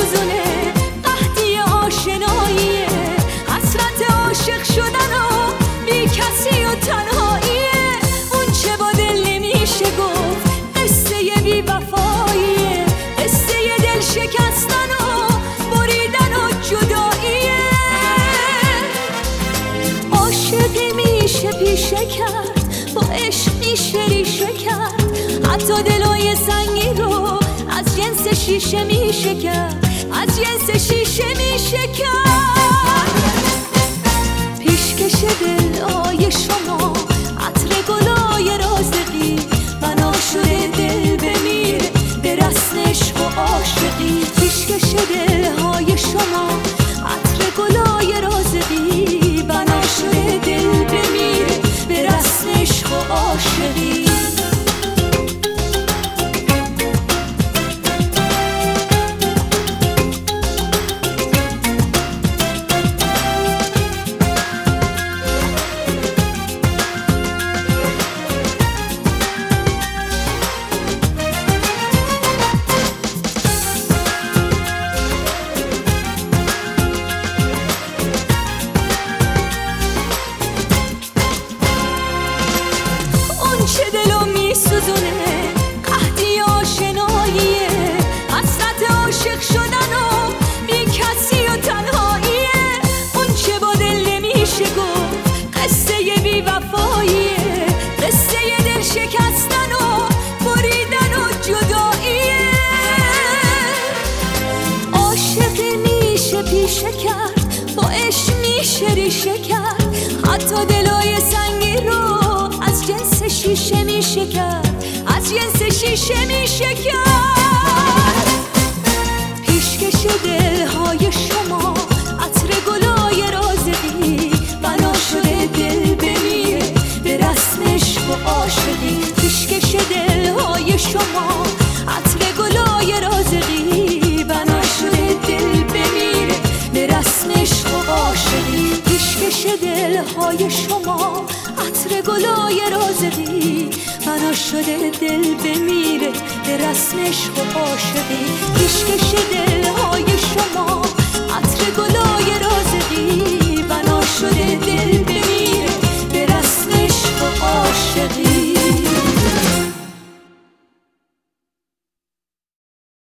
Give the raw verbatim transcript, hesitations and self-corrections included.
میسوزونه، قحطی آشناییه، حسرت عاشق شدن و بی کسی و تنهاییه. اون چه با دل نمیشه گفت قصه بی وفاییه، قصه دل شکستن و بریدن و جداییه. عاشقی میشه پیشه کرد، با عشق میشه ریشه کرد، حتی دلای سنگی رو از جنس شیشه میشه کرد، از جنس شیشه میشه کرد. پیشکش دلای شما عطر گلای رازقی، بنا شده دل بمیره به رسم عشق و عاشقی. پیشکش دلهای شما عطر گلای رازقی، بنا شده دل بمیره به رسم عشق و عاشقی. چه دلو میسوزونه، قحطی آشناییه، حسرت عاشق شدن و بی کسی و تنهاییه. اون چه با دل نمیشه گفت قصه بی وفاییه، قصه دل شکستن و بریدن و جداییه. عاشقی میشه پیشه کرد، با عشق میشه ریشه کرد، حتی دلای سنگی رو از جنس شیشه میشه کرد، از جنس شیشه میشه کرد. پیشکش دلهای شما عطر گلای رازقی، بنا شده دل بمیره به رسم عشق و عاشقی. پیشکش دلهای شما عطر گلای رازقی، بنا شده دل بمیره به رسم عشق و عاشقی. پیشکش دلهای شما عطر گلای رازقی، بنا شده دل بمیره به رسم عشق و عاشقی. پیشکش دل